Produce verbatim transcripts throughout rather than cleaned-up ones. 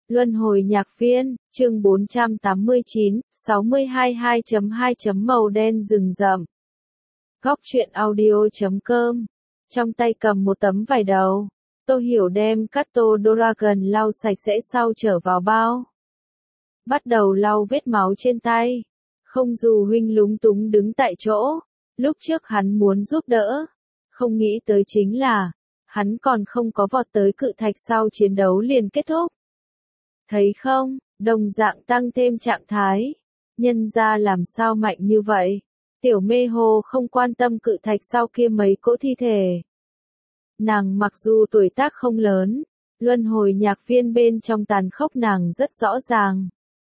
Luân hồi nhạc viên, chương bốn trăm tám mươi chín, sáu mươi hai hai chấm hai chấm màu đen rừng rậm. Góc truyện audio chấm com. Trong tay cầm một tấm vải đầu, Tô Hiểu đem Kato Dragon lau sạch sẽ sau trở vào bao. Bắt đầu lau vết máu trên tay. Không dù huynh lúng túng đứng tại chỗ, lúc trước hắn muốn giúp đỡ. Không nghĩ tới chính là, hắn còn không có vọt tới cự thạch sau chiến đấu liền kết thúc. Thấy không, đồng dạng tăng thêm trạng thái. Nhân ra làm sao mạnh như vậy? Tiểu mê hồ không quan tâm cự thạch sau kia mấy cỗ thi thể. Nàng mặc dù tuổi tác không lớn, luân hồi nhạc viên bên trong tàn khốc nàng rất rõ ràng.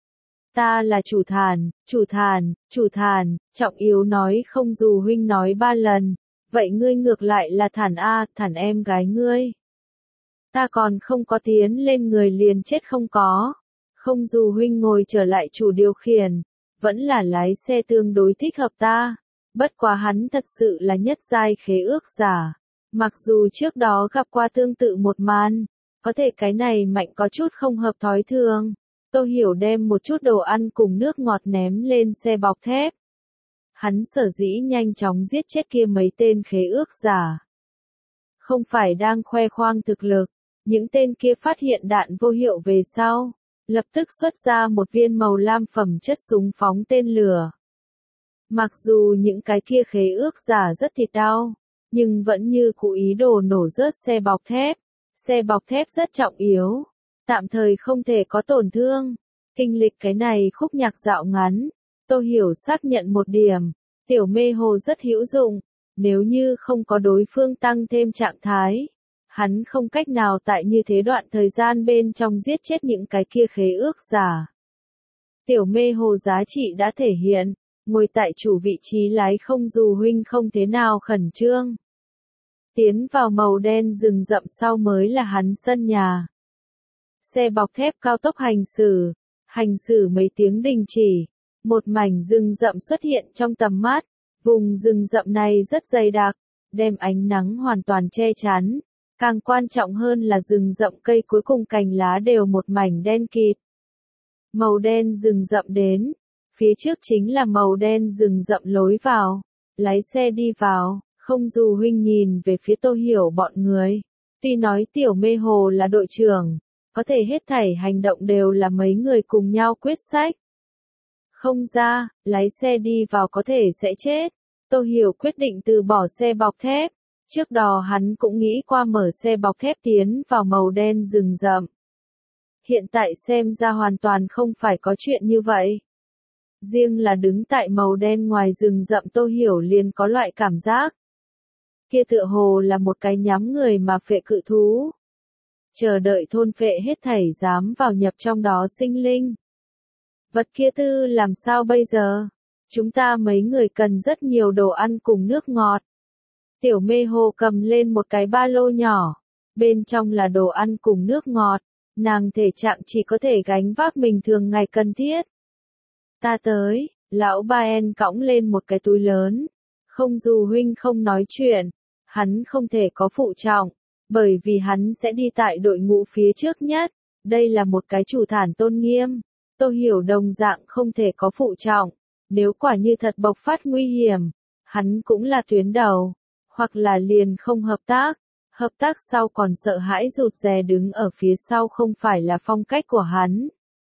Ta là chủ thản, chủ thản, chủ thản, trọng yếu nói không dù huynh nói ba lần, vậy ngươi ngược lại là thản A, thản em gái ngươi. Ta còn không có tiến lên người liền chết không có. Không dù huynh ngồi trở lại chủ điều khiển, vẫn là lái xe tương đối thích hợp ta. Bất quá hắn thật sự là nhất giai khế ước giả. Mặc dù trước đó gặp qua tương tự một màn, có thể cái này mạnh có chút không hợp thói thường. Tô Hiểu đem một chút đồ ăn cùng nước ngọt ném lên xe bọc thép. Hắn sở dĩ nhanh chóng giết chết kia mấy tên khế ước giả. Không phải đang khoe khoang thực lực. Những tên kia phát hiện đạn vô hiệu về sau, lập tức xuất ra một viên màu lam phẩm chất súng phóng tên lửa. Mặc dù những cái kia khế ước giả rất thịt đau, nhưng vẫn như cố ý đồ nổ rớt xe bọc thép. Xe bọc thép rất trọng yếu, tạm thời không thể có tổn thương. Kinh lịch cái này khúc nhạc dạo ngắn, Tô Hiểu xác nhận một điểm, tiểu mê hồ rất hữu dụng, nếu như không có đối phương tăng thêm trạng thái. Hắn không cách nào tại như thế đoạn thời gian bên trong giết chết những cái kia khế ước giả. Tiểu mê hồ giá trị đã thể hiện, ngồi tại chủ vị trí lái không dù huynh không thế nào khẩn trương. Tiến vào màu đen rừng rậm sau mới là hắn sân nhà. Xe bọc thép cao tốc hành xử, hành xử mấy tiếng đình chỉ, một mảnh rừng rậm xuất hiện trong tầm mắt, vùng rừng rậm này rất dày đặc, đem ánh nắng hoàn toàn che chắn. Càng quan trọng hơn là rừng rậm cây cuối cùng cành lá đều một mảnh đen kịt. Màu đen rừng rậm đến, phía trước chính là màu đen rừng rậm lối vào, lái xe đi vào, không dù huynh nhìn về phía Tô Hiểu bọn người. Tuy nói tiểu mê hồ là đội trưởng, có thể hết thảy hành động đều là mấy người cùng nhau quyết sách. Không ra, lái xe đi vào có thể sẽ chết. Tô Hiểu quyết định từ bỏ xe bọc thép. Trước đó hắn cũng nghĩ qua mở xe bọc thép tiến vào màu đen rừng rậm. Hiện tại xem ra hoàn toàn không phải có chuyện như vậy. Riêng là đứng tại màu đen ngoài rừng rậm Tô Hiểu liền có loại cảm giác. Kia tựa hồ là một cái nhắm người mà phệ cự thú. Chờ đợi thôn phệ hết thảy dám vào nhập trong đó sinh linh. Vật kia tư làm sao bây giờ? Chúng ta mấy người cần rất nhiều đồ ăn cùng nước ngọt. Tiểu mê hồ cầm lên một cái ba lô nhỏ, bên trong là đồ ăn cùng nước ngọt, nàng thể trạng chỉ có thể gánh vác mình thường ngày cần thiết. Ta tới, lão ba en cõng lên một cái túi lớn, không dù huynh không nói chuyện, hắn không thể có phụ trọng, bởi vì hắn sẽ đi tại đội ngũ phía trước nhất, đây là một cái chủ thản tôn nghiêm, Tô Hiểu đồng dạng không thể có phụ trọng, nếu quả như thật bộc phát nguy hiểm, hắn cũng là tuyến đầu. Hoặc là liền không hợp tác, hợp tác sau còn sợ hãi rụt rè đứng ở phía sau không phải là phong cách của hắn.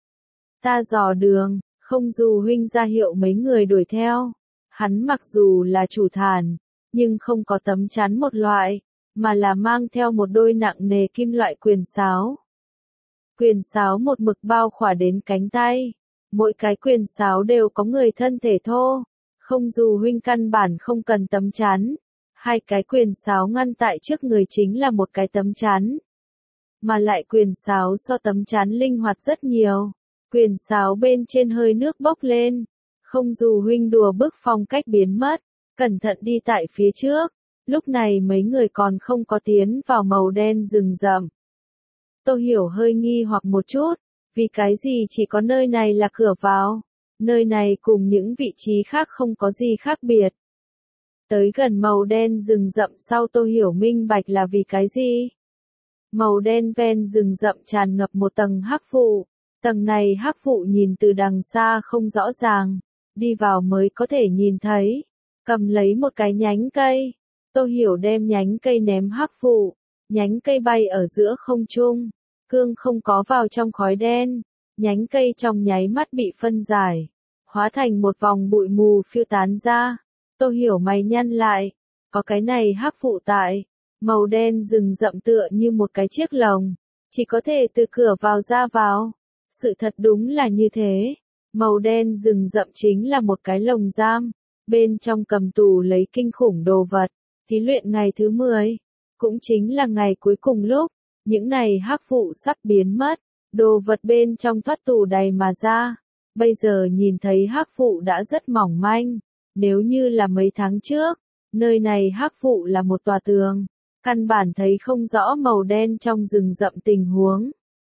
Ta dò đường, không dù huynh ra hiệu mấy người đuổi theo, hắn mặc dù là chủ thản, nhưng không có tấm chắn một loại, mà là mang theo một đôi nặng nề kim loại quyền sáo. Quyền sáo một mực bao khỏa đến cánh tay, mỗi cái quyền sáo đều có người thân thể thô, không dù huynh căn bản không cần tấm chắn. Hai cái quyền sáo ngăn tại trước người chính là một cái tấm chắn. Mà lại quyền sáo so tấm chắn linh hoạt rất nhiều. Quyền sáo bên trên hơi nước bốc lên. Không dù huynh đùa bức phong cách biến mất. Cẩn thận đi tại phía trước. Lúc này mấy người còn không có tiến vào màu đen rừng rậm. Tô Hiểu hơi nghi hoặc một chút. Vì cái gì chỉ có nơi này là cửa vào. Nơi này cùng những vị trí khác không có gì khác biệt. Tới gần màu đen rừng rậm sau Tô Hiểu minh bạch là vì cái gì? Màu đen ven rừng rậm tràn ngập một tầng hắc vụ. Tầng này hắc vụ nhìn từ đằng xa không rõ ràng, đi vào mới có thể nhìn thấy. Cầm lấy một cái nhánh cây, Tô Hiểu đem nhánh cây ném hắc vụ, nhánh cây bay ở giữa không trung, cương không có vào trong khói đen, nhánh cây trong nháy mắt bị phân giải, hóa thành một vòng bụi mù phiêu tán ra. Tô Hiểu mày nhăn lại, có cái này hắc vụ tại, màu đen rừng rậm tựa như một cái chiếc lồng, chỉ có thể từ cửa vào ra vào. Sự thật đúng là như thế, màu đen rừng rậm chính là một cái lồng giam, bên trong cầm tù lấy kinh khủng đồ vật. Thí luyện ngày thứ mười, cũng chính là ngày cuối cùng lúc, những này hắc vụ sắp biến mất, đồ vật bên trong thoát tù đầy mà ra. Bây giờ nhìn thấy hắc vụ đã rất mỏng manh, nếu như là mấy tháng trước, nơi này hắc vụ là một tòa tường, căn bản thấy không rõ màu đen trong rừng rậm tình huống.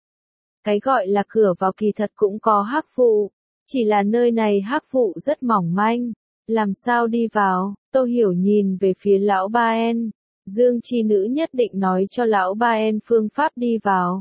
Cái gọi là cửa vào kỳ thật cũng có hắc vụ, chỉ là nơi này hắc vụ rất mỏng manh, làm sao đi vào? Tô Hiểu nhìn về phía lão Ba En, Dương Chi Nữ nhất định nói cho lão Ba En phương pháp đi vào.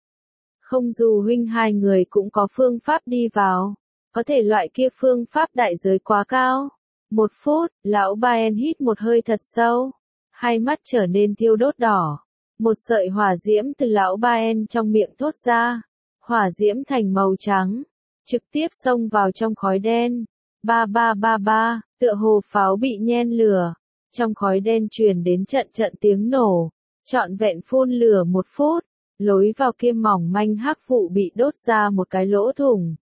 Không dù huynh hai người cũng có phương pháp đi vào, có thể loại kia phương pháp đại giới quá cao. Một phút, lão Ba En hít một hơi thật sâu, hai mắt trở nên thiêu đốt đỏ. Một sợi hỏa diễm từ lão Ba En trong miệng thốt ra, hỏa diễm thành màu trắng, trực tiếp xông vào trong khói đen. Ba ba ba ba, tựa hồ pháo bị nhen lửa, trong khói đen truyền đến trận trận tiếng nổ, trọn vẹn phun lửa một phút, lối vào kia mỏng manh hắc vụ bị đốt ra một cái lỗ thủng.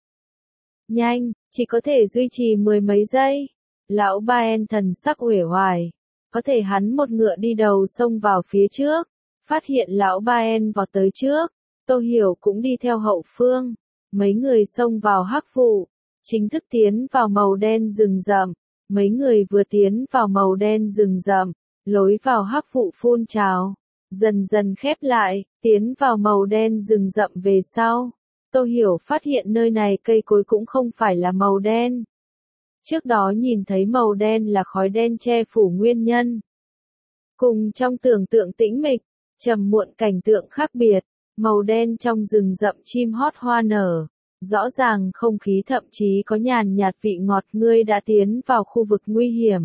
Nhanh, chỉ có thể duy trì mười mấy giây. Lão Ba En thần sắc uể oải, có thể hắn một ngựa đi đầu xông vào phía trước, phát hiện lão Ba En vọt tới trước, Tô Hiểu cũng đi theo hậu phương, mấy người xông vào hắc vụ, chính thức tiến vào màu đen rừng rậm. Mấy người vừa tiến vào màu đen rừng rậm, lối vào hắc vụ phun trào, dần dần khép lại, tiến vào màu đen rừng rậm về sau. Tô Hiểu phát hiện nơi này cây cối cũng không phải là màu đen. Trước đó nhìn thấy màu đen là khói đen che phủ nguyên nhân. Cùng trong tưởng tượng tĩnh mịch, trầm muộn cảnh tượng khác biệt, màu đen trong rừng rậm chim hót hoa nở. Rõ ràng không khí thậm chí có nhàn nhạt vị ngọt. Ngươi đã tiến vào khu vực nguy hiểm.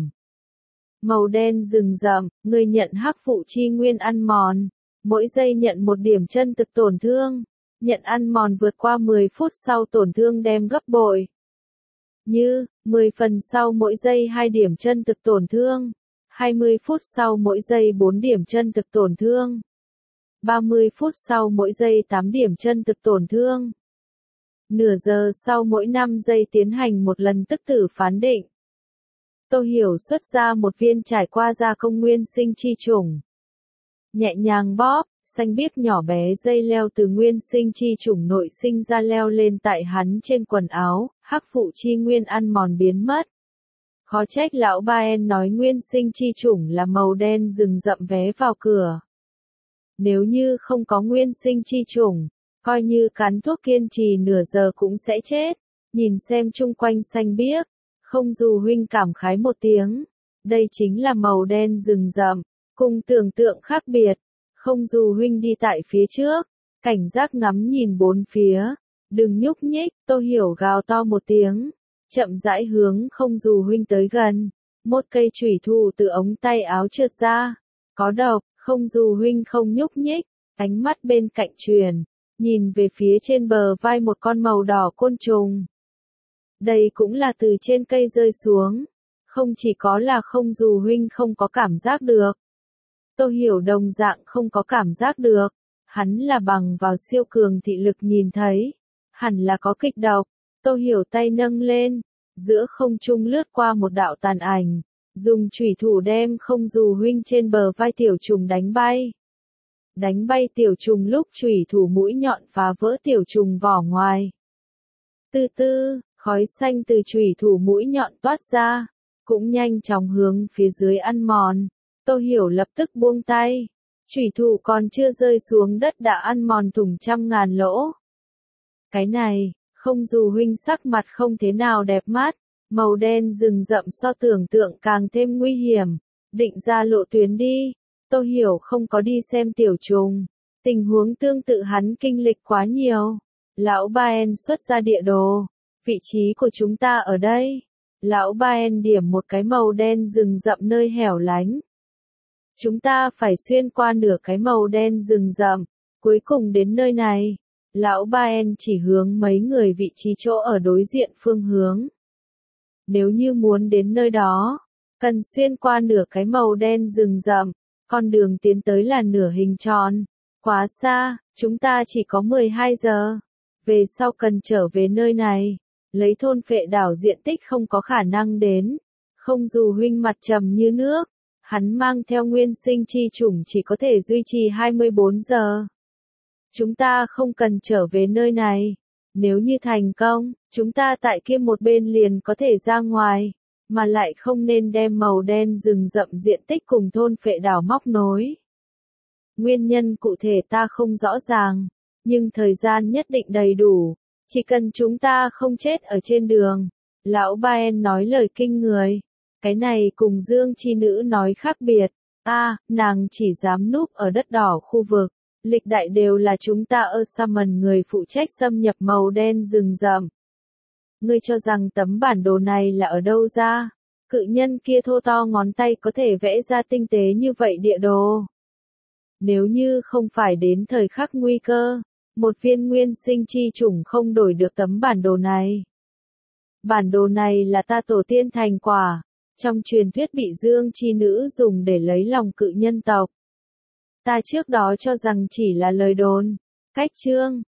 Màu đen rừng rậm, ngươi nhận hắc vụ chi nguyên ăn mòn. Mỗi giây nhận một điểm chân thực tổn thương. Nhận ăn mòn vượt qua mười phút sau tổn thương đem gấp bội. Như, mười phần sau mỗi giây hai điểm chân thực tổn thương. hai mươi phút sau mỗi giây bốn điểm chân thực tổn thương. ba mươi phút sau mỗi giây tám điểm chân thực tổn thương. Nửa giờ sau mỗi năm giây tiến hành một lần tức tử phán định. Tô Hiểu xuất ra một viên trải qua gia công nguyên sinh chi trùng. Nhẹ nhàng bóp, xanh biếc nhỏ bé dây leo từ nguyên sinh chi trùng nội sinh ra leo lên tại hắn trên quần áo, hắc vụ chi nguyên ăn mòn biến mất. Khó trách lão Ba En nói nguyên sinh chi trùng là màu đen rừng rậm vé vào cửa. Nếu như không có nguyên sinh chi trùng, coi như cắn thuốc kiên trì nửa giờ cũng sẽ chết. Nhìn xem chung quanh xanh biếc, không dù huynh cảm khái một tiếng. Đây chính là màu đen rừng rậm, cùng tưởng tượng khác biệt. Không dù huynh đi tại phía trước, cảnh giác ngắm nhìn bốn phía. Đừng nhúc nhích, Tô Hiểu gào to một tiếng. Chậm rãi hướng không dù huynh tới gần. Một cây chủy thủ từ ống tay áo trượt ra. Có độc, không dù huynh không nhúc nhích. Ánh mắt bên cạnh truyền. Nhìn về phía trên bờ vai một con màu đỏ côn trùng. Đây cũng là từ trên cây rơi xuống. Không chỉ có là không dù huynh không có cảm giác được. Tô Hiểu đồng dạng không có cảm giác được. Hắn là bằng vào siêu cường thị lực nhìn thấy. Hẳn là có kịch độc. Tô Hiểu tay nâng lên. Giữa không trung lướt qua một đạo tàn ảnh. Dùng chủy thủ đem không dù huynh trên bờ vai tiểu trùng đánh bay. Đánh bay tiểu trùng lúc chủy thủ mũi nhọn phá vỡ tiểu trùng vỏ ngoài. Từ từ, khói xanh từ chủy thủ mũi nhọn toát ra, cũng nhanh chóng hướng phía dưới ăn mòn. Tô Hiểu lập tức buông tay. Chủy thủ còn chưa rơi xuống đất đã ăn mòn thủng trăm ngàn lỗ. Cái này, không dù huynh sắc mặt không thế nào đẹp mắt, màu đen rừng rậm so tưởng tượng càng thêm nguy hiểm. Định ra lộ tuyến đi. Tô Hiểu không có đi xem tiểu trùng. Tình huống tương tự hắn kinh lịch quá nhiều. Lão Baen xuất ra địa đồ. Vị trí của chúng ta ở đây. Lão Baen điểm một cái màu đen rừng rậm nơi hẻo lánh. Chúng ta phải xuyên qua nửa cái màu đen rừng rậm, cuối cùng đến nơi này. Lão Baen chỉ hướng mấy người vị trí chỗ ở đối diện phương hướng. Nếu như muốn đến nơi đó, cần xuyên qua nửa cái màu đen rừng rậm, con đường tiến tới là nửa hình tròn. Quá xa, chúng ta chỉ có mười hai giờ. Về sau cần trở về nơi này, lấy thôn phệ đảo diện tích không có khả năng đến. Không dù huynh mặt trầm như nước, hắn mang theo nguyên sinh chi chủng chỉ có thể duy trì hai mươi bốn giờ. Chúng ta không cần trở về nơi này. Nếu như thành công, chúng ta tại kia một bên liền có thể ra ngoài, mà lại không nên đem màu đen rừng rậm diện tích cùng thôn phệ đảo móc nối. Nguyên nhân cụ thể ta không rõ ràng, nhưng thời gian nhất định đầy đủ, chỉ cần chúng ta không chết ở trên đường. Lão Baen nói lời kinh người. Cái này cùng Dương Chi Nữ nói khác biệt. A, à, nàng chỉ dám núp ở đất đỏ khu vực. Lịch đại đều là chúng ta ở Summon người phụ trách xâm nhập màu đen rừng rậm. Ngươi cho rằng tấm bản đồ này là ở đâu ra? Cự nhân kia thô to ngón tay có thể vẽ ra tinh tế như vậy địa đồ. Nếu như không phải đến thời khắc nguy cơ, một viên nguyên sinh chi chủng không đổi được tấm bản đồ này. Bản đồ này là ta tổ tiên thành quả, trong truyền thuyết bị Dương Chi Nữ dùng để lấy lòng cự nhân tộc. Ta trước đó cho rằng chỉ là lời đồn. Cách chương